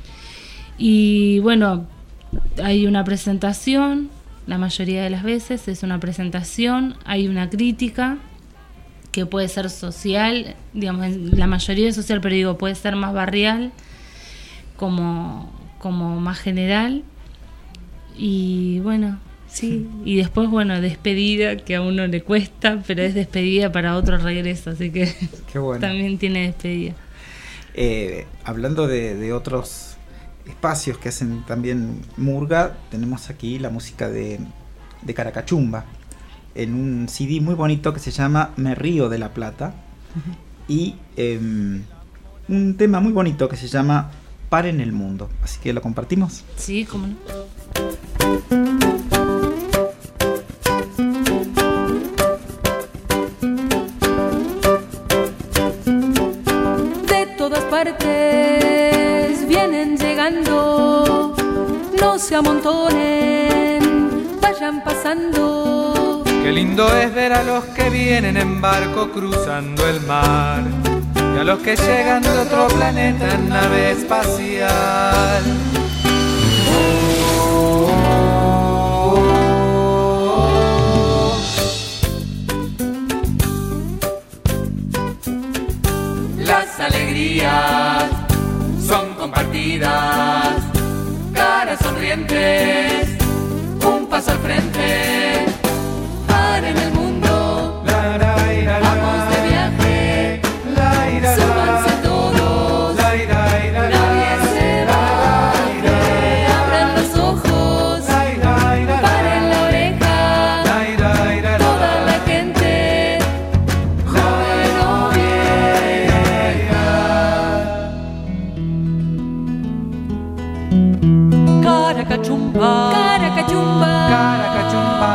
Y bueno, hay una presentación, la mayoría de las veces es una presentación, hay una crítica que puede ser social, digamos, la mayoría es social, pero digo, puede ser más barrial, como más general. Y bueno, sí, y después, bueno, despedida, que a uno le cuesta, pero es despedida para otro regreso, así que qué bueno. También tiene despedida. Hablando de otros espacios que hacen también murga, tenemos aquí la música de Caracachumba, en un CD muy bonito que se llama Me Río de la Plata, y un tema muy bonito que se llama Paren el Mundo, así que lo compartimos. Sí, cómo no. De todas partes vienen llegando, no se amontonen, vayan pasando. Qué lindo es ver a los que vienen en barco cruzando el mar y a los que llegan de otro planeta en nave espacial. Las alegrías son compartidas, caras sonrientes, un paso al frente. Paren el mundo, vamos de viaje, súbanse todos, nadie se va, abran los ojos, paren la oreja, toda la gente, joven o vieja. Caracachumba, Caracachumba, Caracachumba.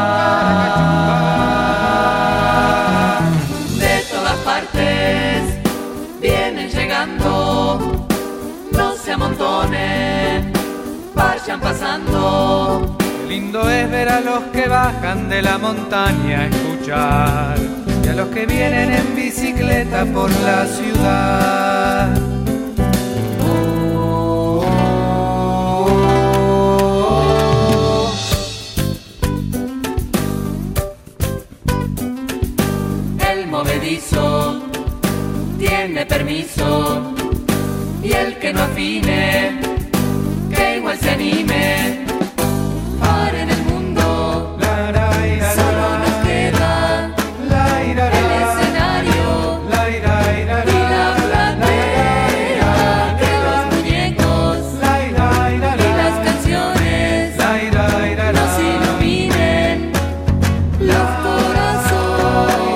De todas partes vienen llegando, no se amontonen, vayan pasando. Qué lindo es ver a los que bajan de la montaña a escuchar y a los que vienen en bicicleta por la ciudad. vida. El movedizo tiene permiso y el que no afine, que igual se anime. Para en el mundo solo nos queda el escenario y la platea, que los muñecos y las canciones nos iluminen los corazones.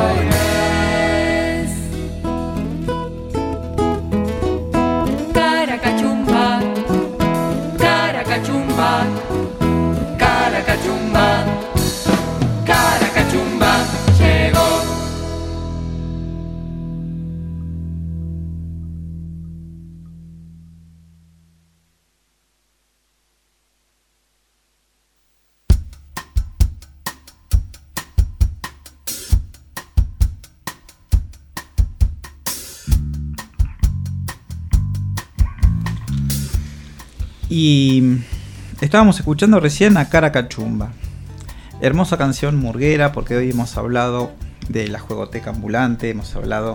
Caracachumba, caracachumba, caracachumba, caracachumba, llegó. Y estábamos escuchando recién a Caracachumba. Hermosa canción murguera, porque hoy hemos hablado de la juegoteca ambulante, hemos hablado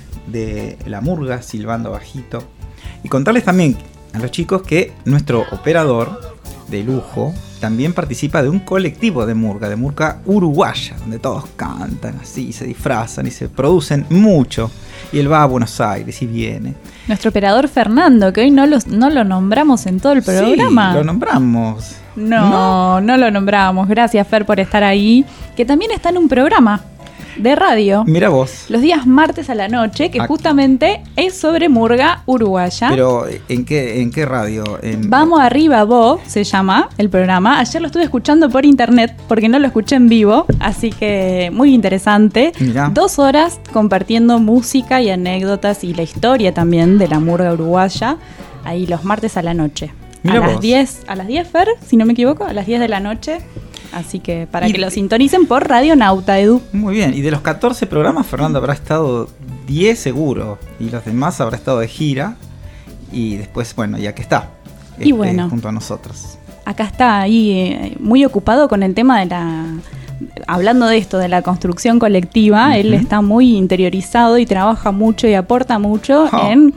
de la murga silbando bajito. Y contarles también a los chicos que nuestro operador de lujo también participa de un colectivo de murga uruguaya, donde todos cantan así, se disfrazan y se producen mucho. Y él va a Buenos Aires y viene. Nuestro operador Fernando, que hoy no lo nombramos en todo el programa. Sí, lo nombramos. No lo nombramos. Gracias, Fer, por estar ahí. Que también está en un programa de radio. Mira vos. Los días martes a la noche, que justamente es sobre murga uruguaya. Pero, ¿en qué radio? Vamos Arriba Vos se llama el programa. Ayer lo estuve escuchando por internet porque no lo escuché en vivo, así que muy interesante. Mirá. 2 horas compartiendo música y anécdotas y la historia también de la murga uruguaya, ahí los martes a la noche. Mirá a las 10, Fer, si no me equivoco, a las 10 de la noche. Así que para que lo sintonicen por Radio Nauta, Edu. Muy bien, y de los 14 programas, Fernando habrá estado 10 seguro, y los demás habrá estado de gira, y después, bueno, ya que está, y bueno, junto a nosotros. Acá está ahí muy ocupado con el tema de hablando de esto, de la construcción colectiva. Él está muy interiorizado y trabaja mucho y aporta mucho en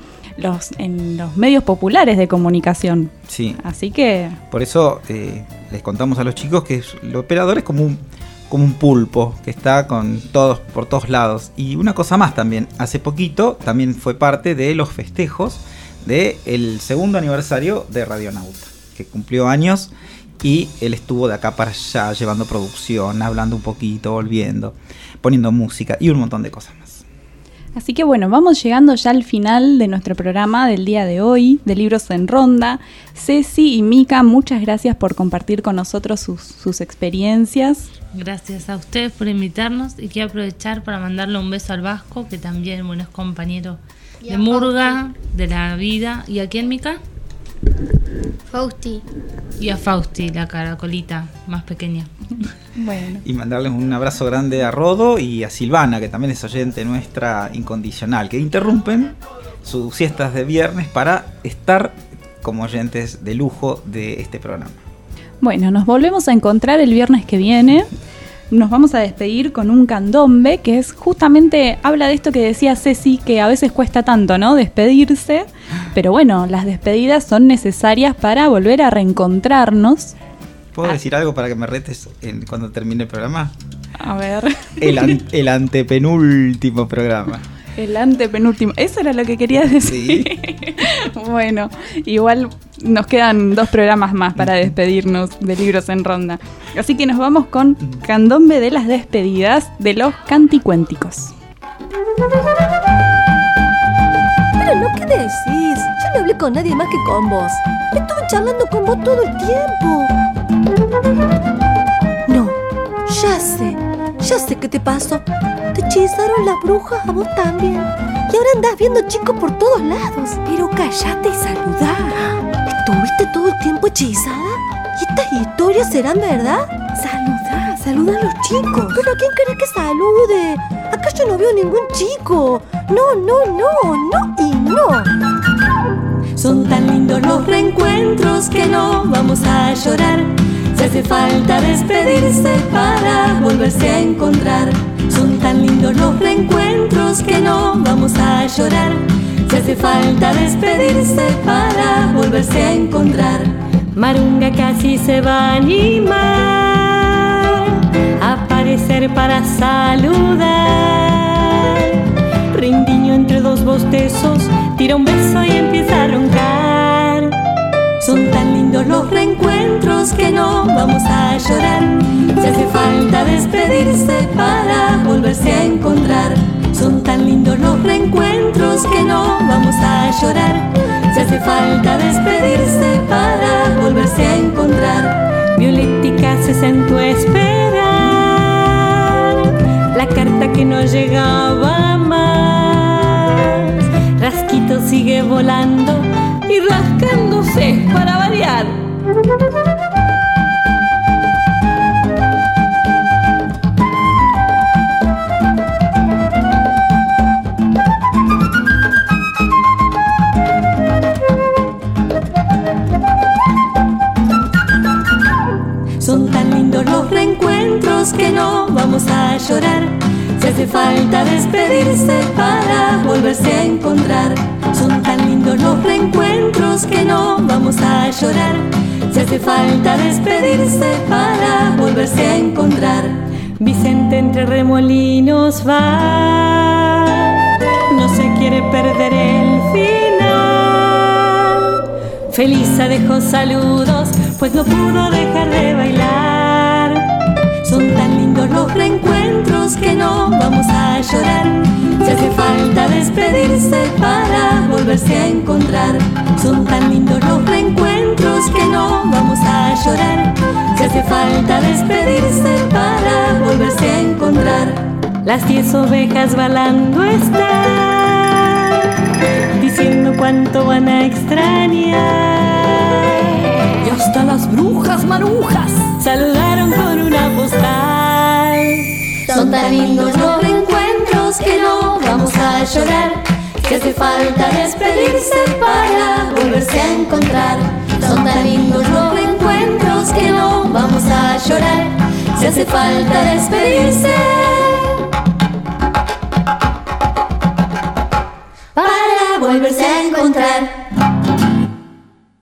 los medios populares de comunicación. Sí. Así que... Por eso les contamos a los chicos que el operador es como un pulpo que está por todos lados. Y una cosa más también, hace poquito también fue parte de los festejos del segundo aniversario de Radionauta, que cumplió años, y él estuvo de acá para allá llevando producción, hablando un poquito, volviendo, poniendo música y un montón de cosas más. Así que bueno, vamos llegando ya al final de nuestro programa del día de hoy, de Libros en Ronda. Ceci y Mica, muchas gracias por compartir con nosotros sus experiencias. Gracias a ustedes por invitarnos, y quiero aprovechar para mandarle un beso al Vasco, que también, bueno, es compañero de murga, de la vida. ¿Y a quién, Mica? Fausti. Y a Fausti, la caracolita más pequeña. Bueno. Y mandarles un abrazo grande a Rodo y a Silvana, que también es oyente nuestra incondicional, que interrumpen sus siestas de viernes para estar como oyentes de lujo de este programa. Bueno, nos volvemos a encontrar el viernes que viene. Nos vamos a despedir con un candombe, que es justamente, habla de esto que decía Ceci, que a veces cuesta tanto, ¿no?, despedirse, pero bueno, las despedidas son necesarias para volver a reencontrarnos. ¿Puedo decir algo para que me retes cuando termine el programa? A ver. El antepenúltimo programa. El antepenúltimo. Eso era lo que querías decir. Sí. Bueno, igual nos quedan 2 programas más para despedirnos de Libros en Ronda. Así que nos vamos con Candombe de las despedidas de los Canticuénticos. Pero no, ¿qué decís? Yo no hablé con nadie más que con vos. Estuve charlando con vos todo el tiempo. No, ya sé qué te pasó. Te hechizaron las brujas a vos también. Y ahora andás viendo chicos por todos lados. Pero callate y saludá. ¿Estuviste todo el tiempo hechizada? ¿Y estas historias serán verdad? Saluda a los chicos. ¿Pero a quién querés que salude? Acá yo no veo ningún chico. No y no. Son tan lindos los reencuentros que no vamos a llorar. Si hace falta despedirse para volverse a encontrar. Son tan lindos los reencuentros que no vamos a llorar. Si hace falta despedirse para volverse a encontrar. Marunga casi se va a animar a aparecer para saludar. Rindiño entre dos bostezos tira un beso y empieza a roncar. Son tan lindos los reencuentros que no vamos a llorar. Si hace falta despedirse para volverse a encontrar. Son tan lindos los reencuentros que no vamos a llorar. Si hace falta despedirse para volverse a encontrar. Violetica se sentó a esperar la carta que no llegaba más. Rasquito sigue volando y rascándose para variar. Son tan lindos los reencuentros que no vamos a llorar. Si hace falta despedirse para volverse a encontrar. Son tan lindos los reencuentros que no vamos a llorar. Si hace falta despedirse para volverse a encontrar. Vicente entre remolinos va, no se quiere perder el final. Felisa dejó saludos, pues no pudo dejar de bailar. Son tan lindos los reencuentros que no vamos a llorar. Si hace falta despedirse para volverse a encontrar. Son tan lindos los reencuentros que no vamos a llorar. Si hace falta despedirse para volverse a encontrar. Las 10 ovejas balando están, diciendo cuánto van a extrañar. Y hasta las brujas marujas saludaron con una postal. Son tan lindos los reencuentros que no vamos a llorar. Si hace falta despedirse para volverse a encontrar. Son tan lindos los reencuentros que no vamos a llorar. Si hace falta despedirse